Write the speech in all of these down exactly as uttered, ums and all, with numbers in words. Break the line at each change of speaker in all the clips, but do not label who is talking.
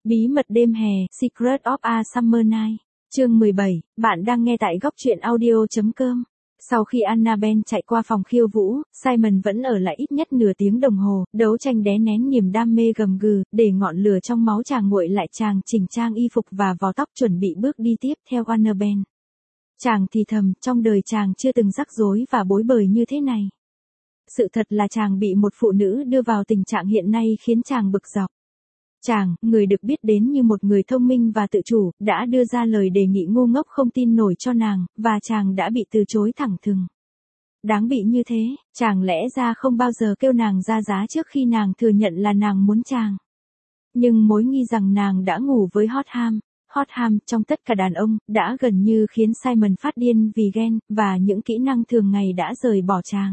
Bí mật đêm hè, Secret of a Summer Night. Chương mười bảy, bạn đang nghe tại góc truyện audio.com. Sau khi Annabelle chạy qua phòng khiêu vũ, Simon vẫn ở lại ít nhất nửa tiếng đồng hồ, đấu tranh đè nén niềm đam mê gầm gừ, để ngọn lửa trong máu chàng nguội lại. Chàng chỉnh trang y phục và vò tóc chuẩn bị bước đi tiếp theo Annabelle. Chàng thì thầm, trong đời chàng chưa từng rắc rối và bối bời như thế này. Sự thật là chàng bị một phụ nữ đưa vào tình trạng hiện nay khiến chàng bực dọc. Chàng, người được biết đến như một người thông minh và tự chủ, đã đưa ra lời đề nghị ngu ngốc không tin nổi cho nàng, và chàng đã bị từ chối thẳng thừng. Đáng bị như thế, chàng lẽ ra không bao giờ kêu nàng ra giá trước khi nàng thừa nhận là nàng muốn chàng. Nhưng mối nghi rằng nàng đã ngủ với Hotham, Hotham trong tất cả đàn ông, đã gần như khiến Simon phát điên vì ghen, và những kỹ năng thường ngày đã rời bỏ chàng.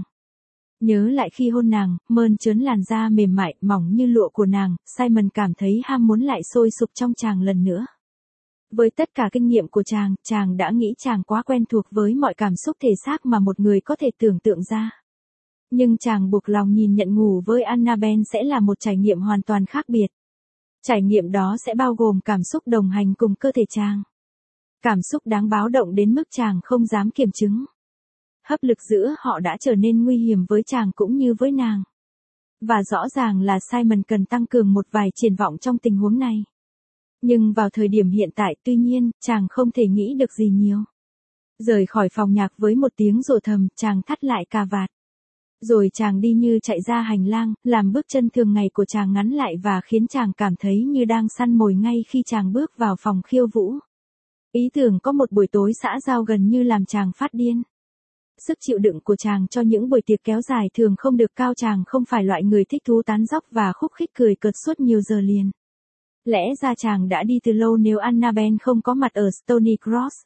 Nhớ lại khi hôn nàng, mơn trớn làn da mềm mại, mỏng như lụa của nàng, Simon cảm thấy ham muốn lại sôi sục trong chàng lần nữa. Với tất cả kinh nghiệm của chàng, chàng đã nghĩ chàng quá quen thuộc với mọi cảm xúc thể xác mà một người có thể tưởng tượng ra. Nhưng chàng buộc lòng nhìn nhận ngủ với Annabelle sẽ là một trải nghiệm hoàn toàn khác biệt. Trải nghiệm đó sẽ bao gồm cảm xúc đồng hành cùng cơ thể chàng. Cảm xúc đáng báo động đến mức chàng không dám kiểm chứng. Hấp lực giữa họ đã trở nên nguy hiểm với chàng cũng như với nàng. Và rõ ràng là Simon cần tăng cường một vài triển vọng trong tình huống này. Nhưng vào thời điểm hiện tại tuy nhiên, chàng không thể nghĩ được gì nhiều. Rời khỏi phòng nhạc với một tiếng rồ thầm, chàng thắt lại cà vạt. Rồi chàng đi như chạy ra hành lang, làm bước chân thường ngày của chàng ngắn lại và khiến chàng cảm thấy như đang săn mồi ngay khi chàng bước vào phòng khiêu vũ. Ý tưởng có một buổi tối xã giao gần như làm chàng phát điên. Sức chịu đựng của chàng cho những buổi tiệc kéo dài thường không được cao. Chàng không phải loại người thích thú tán dóc và khúc khích cười cợt suốt nhiều giờ liền. Lẽ ra chàng đã đi từ lâu nếu Annabelle không có mặt ở Stony Cross.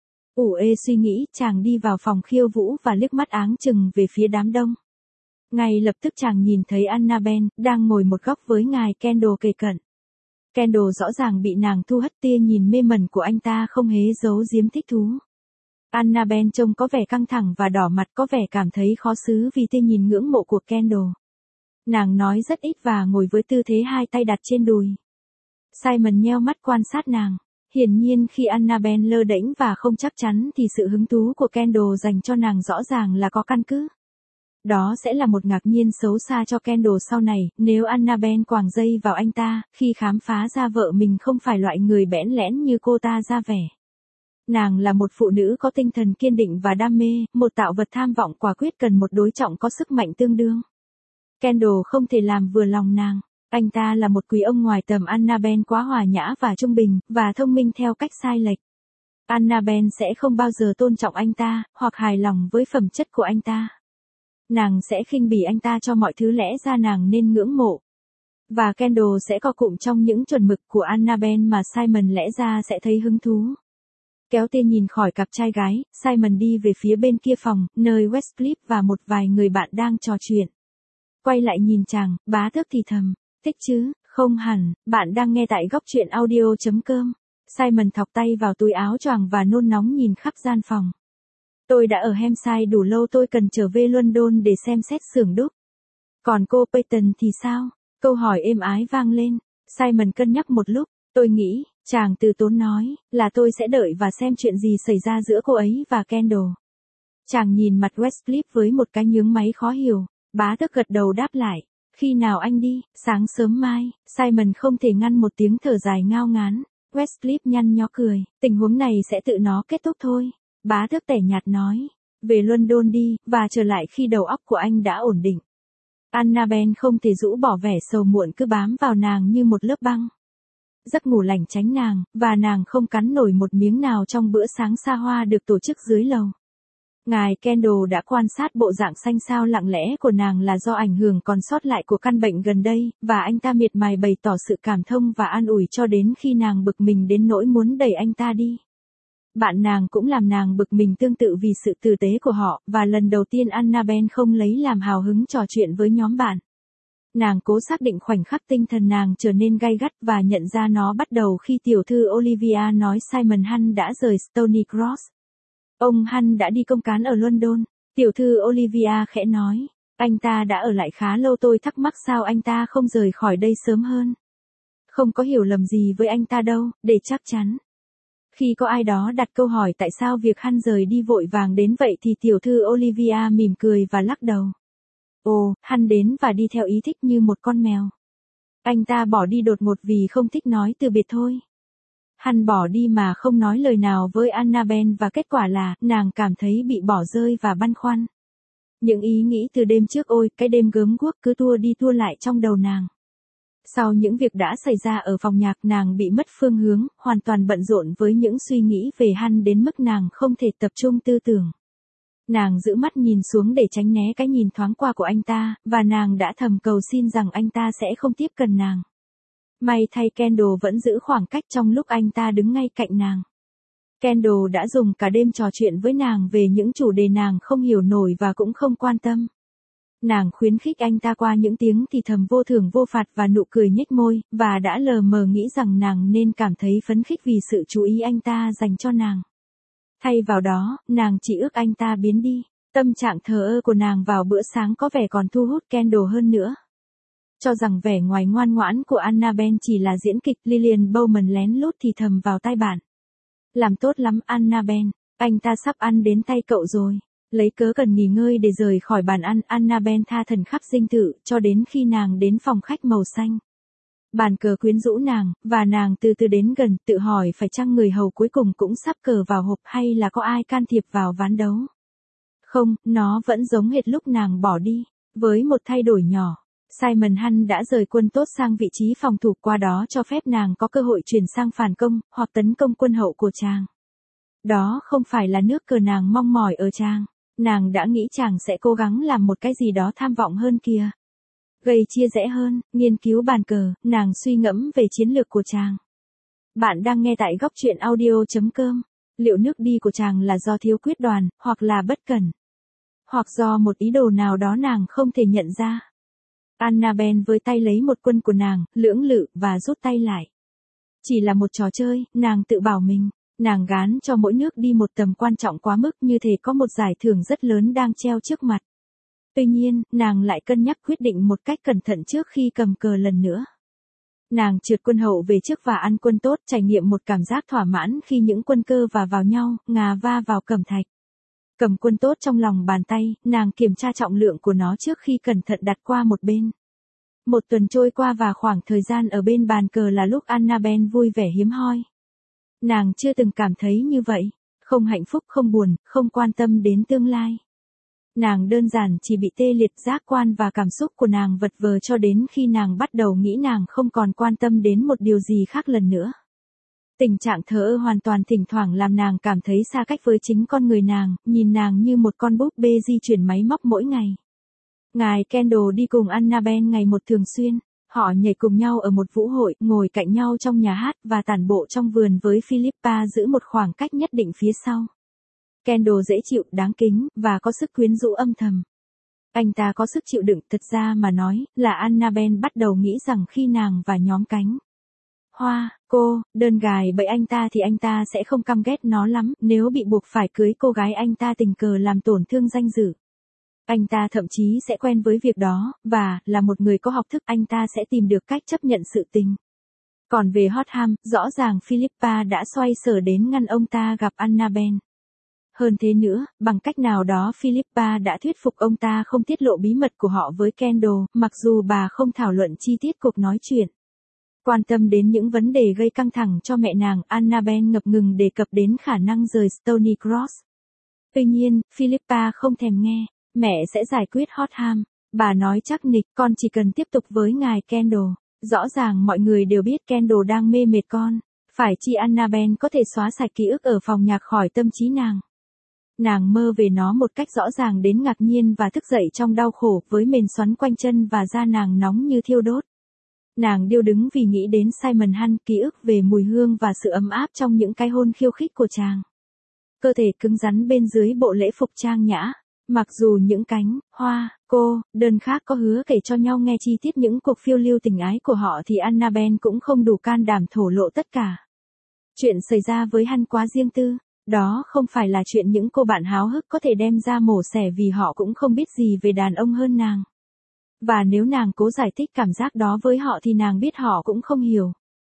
ủ ê suy nghĩ, chàng đi vào phòng khiêu vũ và liếc mắt áng chừng về phía đám đông. Ngay lập tức chàng nhìn thấy Annabelle, đang ngồi một góc với ngài Kendall kề cận. Kendall rõ ràng bị nàng thu hút, tia nhìn mê mẩn của anh ta không hề giấu giếm thích thú. Annabelle trông có vẻ căng thẳng và đỏ mặt, có vẻ cảm thấy khó xử vì tia nhìn ngưỡng mộ của Kendall. Nàng nói rất ít và ngồi với tư thế hai tay đặt trên đùi. Simon nheo mắt quan sát nàng. Hiển nhiên khi Annabelle lơ đễnh và không chắc chắn thì sự hứng thú của Kendall dành cho nàng rõ ràng là có căn cứ. Đó sẽ là một ngạc nhiên xấu xa cho Kendall sau này, nếu Annabelle quàng dây vào anh ta, khi khám phá ra vợ mình không phải loại người bẽn lẽn như cô ta ra vẻ. Nàng là một phụ nữ có tinh thần kiên định và đam mê, một tạo vật tham vọng quả quyết cần một đối trọng có sức mạnh tương đương. Kendall không thể làm vừa lòng nàng. Anh ta là một quý ông ngoài tầm. Annabelle quá hòa nhã và trung bình, và thông minh theo cách sai lệch. Annabelle sẽ không bao giờ tôn trọng anh ta, hoặc hài lòng với phẩm chất của anh ta. Nàng sẽ khinh bỉ anh ta cho mọi thứ lẽ ra nàng nên ngưỡng mộ. Và Kendall sẽ co cụm trong những chuẩn mực của Annabelle mà Simon lẽ ra sẽ thấy hứng thú. Kéo tên nhìn khỏi cặp trai gái, Simon đi về phía bên kia phòng, nơi Westcliff và một vài người bạn đang trò chuyện. Quay lại nhìn chàng, bá tước thì thầm, thích chứ, không hẳn, bạn đang nghe tại góc truyện audio.com. Simon thọc tay vào túi áo choàng và nôn nóng nhìn khắp gian phòng. Tôi đã ở Hampshire đủ lâu, tôi cần trở về London để xem xét xưởng đúc. Còn cô Peyton thì sao? Câu hỏi êm ái vang lên. Simon cân nhắc một lúc, tôi nghĩ, chàng từ tốn nói, là tôi sẽ đợi và xem chuyện gì xảy ra giữa cô ấy và Kendall. Chàng nhìn mặt Westcliff với một cái nhướng máy khó hiểu. Bá tước gật đầu đáp lại. Khi nào anh đi? Sáng sớm mai. Simon không thể ngăn một tiếng thở dài ngao ngán. Westcliff nhăn nhó cười. Tình huống này sẽ tự nó kết thúc thôi. Bá tước tẻ nhạt nói. Về London đi, và trở lại khi đầu óc của anh đã ổn định. Annabelle không thể rũ bỏ vẻ sầu muộn cứ bám vào nàng như một lớp băng. Giấc ngủ lành tránh nàng, và nàng không cắn nổi một miếng nào trong bữa sáng xa hoa được tổ chức dưới lầu. Ngài Kendall đã quan sát bộ dạng xanh xao lặng lẽ của nàng là do ảnh hưởng còn sót lại của căn bệnh gần đây, và anh ta miệt mài bày tỏ sự cảm thông và an ủi cho đến khi nàng bực mình đến nỗi muốn đẩy anh ta đi. Bạn nàng cũng làm nàng bực mình tương tự vì sự tử tế của họ, và lần đầu tiên Annabelle không lấy làm hào hứng trò chuyện với nhóm bạn. Nàng cố xác định khoảnh khắc tinh thần nàng trở nên gay gắt và nhận ra nó bắt đầu khi tiểu thư Olivia nói Simon Hunt đã rời Stony Cross. Ông Hunt đã đi công cán ở London. Tiểu thư Olivia khẽ nói. Anh ta đã ở lại khá lâu, tôi thắc mắc sao anh ta không rời khỏi đây sớm hơn. Không có hiểu lầm gì với anh ta đâu, để chắc chắn. Khi có ai đó đặt câu hỏi tại sao việc hắn rời đi vội vàng đến vậy thì tiểu thư Olivia mỉm cười và lắc đầu. Ồ, hắn đến và đi theo ý thích như một con mèo. Anh ta bỏ đi đột ngột vì không thích nói từ biệt thôi. Hắn bỏ đi mà không nói lời nào với Annabelle và kết quả là nàng cảm thấy bị bỏ rơi và băn khoăn. Những ý nghĩ từ đêm trước ôi, cái đêm gớm guốc cứ tua đi tua lại trong đầu nàng. Sau những việc đã xảy ra ở phòng nhạc nàng bị mất phương hướng, hoàn toàn bận rộn với những suy nghĩ về hắn đến mức nàng không thể tập trung tư tưởng. Nàng giữ mắt nhìn xuống để tránh né cái nhìn thoáng qua của anh ta, và nàng đã thầm cầu xin rằng anh ta sẽ không tiếp cận nàng. May thay Kendall vẫn giữ khoảng cách trong lúc anh ta đứng ngay cạnh nàng. Kendall đã dùng cả đêm trò chuyện với nàng về những chủ đề nàng không hiểu nổi và cũng không quan tâm. Nàng khuyến khích anh ta qua những tiếng thì thầm vô thưởng vô phạt và nụ cười nhếch môi, và đã lờ mờ nghĩ rằng nàng nên cảm thấy phấn khích vì sự chú ý anh ta dành cho nàng. Thay vào đó, nàng chỉ ước anh ta biến đi. Tâm trạng thờ ơ của nàng vào bữa sáng có vẻ còn thu hút Kendall hơn nữa. Cho rằng vẻ ngoài ngoan ngoãn của Annabelle chỉ là diễn kịch, Lillian Bowman lén lút thì thầm vào tai bạn. Làm tốt lắm Annabelle, anh ta sắp ăn đến tay cậu rồi. Lấy cớ cần nghỉ ngơi để rời khỏi bàn ăn, Annabelle tha thần khắp dinh thự, cho đến khi nàng đến phòng khách màu xanh. Bàn cờ quyến rũ nàng, và nàng từ từ đến gần, tự hỏi phải chăng người hầu cuối cùng cũng sắp cờ vào hộp hay là có ai can thiệp vào ván đấu. Không, nó vẫn giống hệt lúc nàng bỏ đi, với một thay đổi nhỏ. Simon Hunt đã rời quân tốt sang vị trí phòng thủ, qua đó cho phép nàng có cơ hội chuyển sang phản công, hoặc tấn công quân hậu của chàng. Đó không phải là nước cờ nàng mong mỏi ở chàng. Nàng đã nghĩ chàng sẽ cố gắng làm một cái gì đó tham vọng hơn kìa. Gây chia rẽ hơn, nghiên cứu bàn cờ, nàng suy ngẫm về chiến lược của chàng. Bạn đang nghe tại góc truyện audio chấm com. Liệu nước đi của chàng là do thiếu quyết đoán, hoặc là bất cẩn? Hoặc do một ý đồ nào đó nàng không thể nhận ra? Annabelle với tay lấy một quân của nàng, lưỡng lự, và rút tay lại. Chỉ là một trò chơi, nàng tự bảo mình. Nàng gán cho mỗi nước đi một tầm quan trọng quá mức, như thể có một giải thưởng rất lớn đang treo trước mặt. Tuy nhiên, nàng lại cân nhắc quyết định một cách cẩn thận trước khi cầm cờ lần nữa. Nàng trượt quân hậu về trước và ăn quân tốt, trải nghiệm một cảm giác thỏa mãn khi những quân cơ va vào nhau, ngà va vào cẩm thạch. Cầm quân tốt trong lòng bàn tay, nàng kiểm tra trọng lượng của nó trước khi cẩn thận đặt qua một bên. Một tuần trôi qua và khoảng thời gian ở bên bàn cờ là lúc Annabelle vui vẻ hiếm hoi. Nàng chưa từng cảm thấy như vậy, không hạnh phúc, không buồn, không quan tâm đến tương lai. Nàng đơn giản chỉ bị tê liệt, giác quan và cảm xúc của nàng vật vờ cho đến khi nàng bắt đầu nghĩ nàng không còn quan tâm đến một điều gì khác lần nữa. Tình trạng thờ ơ hoàn toàn thỉnh thoảng làm nàng cảm thấy xa cách với chính con người nàng, nhìn nàng như một con búp bê di chuyển máy móc mỗi ngày. Ngài Kendall đi cùng Annabelle ngày một thường xuyên. Họ nhảy cùng nhau ở một vũ hội, ngồi cạnh nhau trong nhà hát, và tản bộ trong vườn với Philippa giữ một khoảng cách nhất định phía sau. Kendall dễ chịu, đáng kính, và có sức quyến rũ âm thầm. Anh ta có sức chịu đựng, thật ra mà nói, là Annabelle bắt đầu nghĩ rằng khi nàng và nhóm cánh hoa, cô, đơn gài bẫy anh ta thì anh ta sẽ không căm ghét nó lắm, nếu bị buộc phải cưới cô gái anh ta tình cờ làm tổn thương danh dự. Anh ta thậm chí sẽ quen với việc đó, và, là một người có học thức, anh ta sẽ tìm được cách chấp nhận sự tình. Còn về Hotham, rõ ràng Philippa đã xoay sở đến ngăn ông ta gặp Annabelle. Hơn thế nữa, bằng cách nào đó Philippa đã thuyết phục ông ta không tiết lộ bí mật của họ với Kendall, mặc dù bà không thảo luận chi tiết cuộc nói chuyện. Quan tâm đến những vấn đề gây căng thẳng cho mẹ nàng, Annabelle ngập ngừng đề cập đến khả năng rời Stony Cross. Tuy nhiên, Philippa không thèm nghe. Mẹ sẽ giải quyết Hotham. Bà nói chắc nịch, con chỉ cần tiếp tục với ngài Kendall. Rõ ràng mọi người đều biết Kendall đang mê mệt con. Phải chi Annabelle có thể xóa sạch ký ức ở phòng nhạc khỏi tâm trí nàng. Nàng mơ về nó một cách rõ ràng đến ngạc nhiên và thức dậy trong đau khổ, với mền xoắn quanh chân và da nàng nóng như thiêu đốt. Nàng điêu đứng vì nghĩ đến Simon Hunt, ký ức về mùi hương và sự ấm áp trong những cái hôn khiêu khích của chàng. Cơ thể cứng rắn bên dưới bộ lễ phục trang nhã. Mặc dù những cánh hoa, cô, đơn khác có hứa kể cho nhau nghe chi tiết những cuộc phiêu lưu tình ái của họ thì Annabelle cũng không đủ can đảm thổ lộ tất cả. Chuyện xảy ra với Hunt quá riêng tư. Đó không phải là chuyện những cô bạn háo hức có thể đem ra mổ xẻ vì họ cũng không biết gì về đàn ông hơn nàng. Và nếu nàng cố giải thích cảm giác đó với họ thì nàng biết họ cũng không hiểu.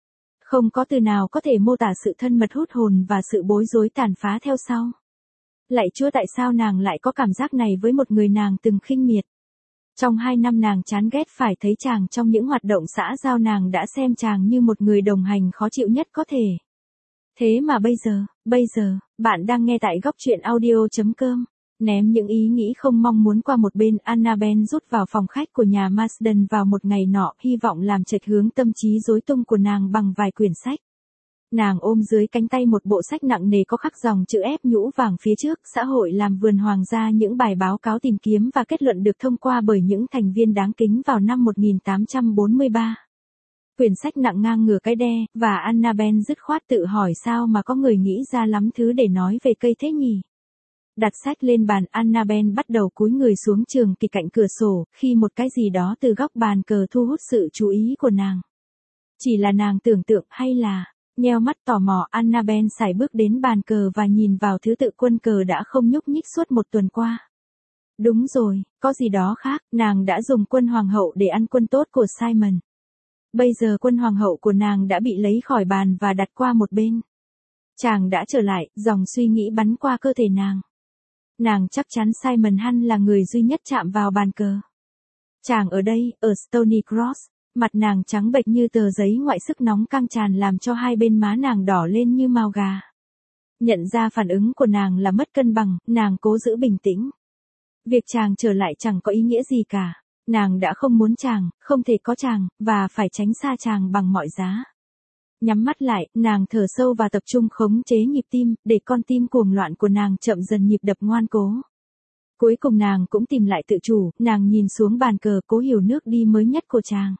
Không có từ nào có thể mô tả sự thân mật hút hồn và sự bối rối tàn phá theo sau. Lạy Chúa, tại sao nàng lại có cảm giác này với một người nàng từng khinh miệt? Trong hai năm nàng chán ghét phải thấy chàng trong những hoạt động xã giao, nàng đã xem chàng như một người đồng hành khó chịu nhất có thể. Thế mà bây giờ, bây giờ, bạn đang nghe tại góc truyện audio.com. Ném những ý nghĩ không mong muốn qua một bên, Annabelle rút vào phòng khách của nhà Marsden vào một ngày nọ, hy vọng làm chệch hướng tâm trí rối tung của nàng bằng vài quyển sách. Nàng ôm dưới cánh tay một bộ sách nặng nề có khắc dòng chữ ép nhũ vàng phía trước, xã hội làm vườn hoàng gia, những bài báo cáo tìm kiếm và kết luận được thông qua bởi những thành viên đáng kính vào năm một nghìn tám trăm bốn mươi ba. Quyển sách nặng ngang ngửa cái đe, và Annabelle dứt khoát tự hỏi sao mà có người nghĩ ra lắm thứ để nói về cây thế nhỉ. Đặt sách lên bàn, Annabelle bắt đầu cúi người xuống trường kỳ cạnh cửa sổ, khi một cái gì đó từ góc bàn cờ thu hút sự chú ý của nàng. Chỉ là nàng tưởng tượng hay là... Nheo mắt tò mò, Annabelle sải bước đến bàn cờ và nhìn vào thứ tự quân cờ đã không nhúc nhích suốt một tuần qua. Đúng rồi, có gì đó khác, nàng đã dùng quân hoàng hậu để ăn quân tốt của Simon. Bây giờ quân hoàng hậu của nàng đã bị lấy khỏi bàn và đặt qua một bên. Chàng đã trở lại, dòng suy nghĩ bắn qua cơ thể nàng. Nàng chắc chắn Simon Hunt là người duy nhất chạm vào bàn cờ. Chàng ở đây, ở Stony Cross. Mặt nàng trắng bệch như tờ giấy ngoại, sức nóng căng tràn làm cho hai bên má nàng đỏ lên như mao gà. Nhận ra phản ứng của nàng là mất cân bằng, nàng cố giữ bình tĩnh. Việc chàng trở lại chẳng có ý nghĩa gì cả. Nàng đã không muốn chàng, không thể có chàng, và phải tránh xa chàng bằng mọi giá. Nhắm mắt lại, nàng thở sâu và tập trung khống chế nhịp tim, để con tim cuồng loạn của nàng chậm dần nhịp đập ngoan cố. Cuối cùng nàng cũng tìm lại tự chủ, nàng nhìn xuống bàn cờ cố hiểu nước đi mới nhất của chàng.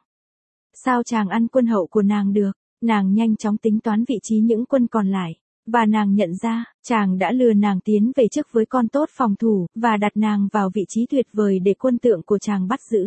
Sao chàng ăn quân hậu của nàng được? Nàng nhanh chóng tính toán vị trí những quân còn lại. Và nàng nhận ra, chàng đã lừa nàng tiến về trước với con tốt phòng thủ, và đặt nàng vào vị trí tuyệt vời để quân tượng của chàng bắt giữ.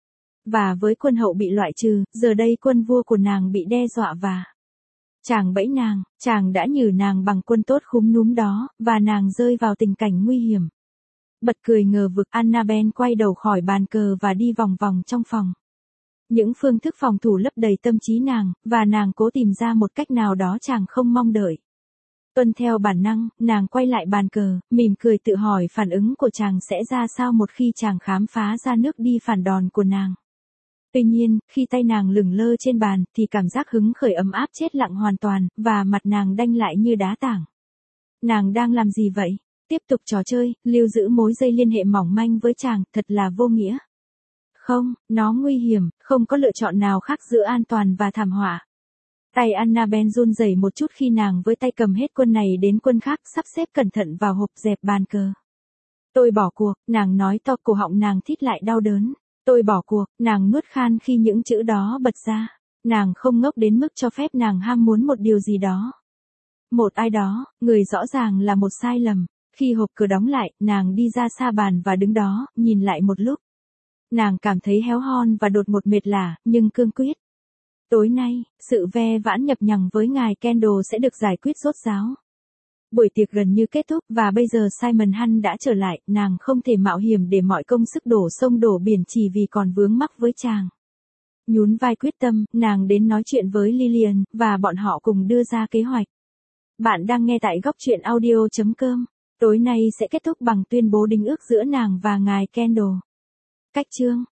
Và với quân hậu bị loại trừ, giờ đây quân vua của nàng bị đe dọa và... Chàng bẫy nàng, chàng đã nhử nàng bằng quân tốt khúm núm đó, và nàng rơi vào tình cảnh nguy hiểm. Bật cười ngờ vực, Annabelle quay đầu khỏi bàn cờ và đi vòng vòng trong phòng. Những phương thức phòng thủ lấp đầy tâm trí nàng, và nàng cố tìm ra một cách nào đó chàng không mong đợi. Tuân theo bản năng, nàng quay lại bàn cờ, mỉm cười tự hỏi phản ứng của chàng sẽ ra sao một khi chàng khám phá ra nước đi phản đòn của nàng. Tuy nhiên, khi tay nàng lửng lơ trên bàn, thì cảm giác hứng khởi ấm áp chết lặng hoàn toàn, và mặt nàng đanh lại như đá tảng. Nàng đang làm gì vậy? Tiếp tục trò chơi, lưu giữ mối dây liên hệ mỏng manh với chàng, thật là vô nghĩa. Không, nó nguy hiểm, không có lựa chọn nào khác giữa an toàn và thảm họa. Tay Annabelle run rẩy một chút khi nàng với tay cầm hết quân này đến quân khác, sắp xếp cẩn thận vào hộp dẹp bàn cờ. Tôi bỏ cuộc, nàng nói to, cổ họng nàng thít lại đau đớn. Tôi bỏ cuộc, nàng nuốt khan khi những chữ đó bật ra. Nàng không ngốc đến mức cho phép nàng ham muốn một điều gì đó. Một ai đó, người rõ ràng là một sai lầm. Khi hộp cờ đóng lại, nàng đi ra xa bàn và đứng đó, nhìn lại một lúc. Nàng cảm thấy héo hon và đột ngột mệt lả, nhưng cương quyết. Tối nay, sự ve vãn nhập nhằng với ngài Kendall sẽ được giải quyết rốt ráo. Buổi tiệc gần như kết thúc, và bây giờ Simon Hunt đã trở lại, nàng không thể mạo hiểm để mọi công sức đổ sông đổ biển chỉ vì còn vướng mắc với chàng. Nhún vai quyết tâm, nàng đến nói chuyện với Lillian, và bọn họ cùng đưa ra kế hoạch. Bạn đang nghe tại góc truyện audio.com. Tối nay sẽ kết thúc bằng tuyên bố đính ước giữa nàng và ngài Kendall. Cách chương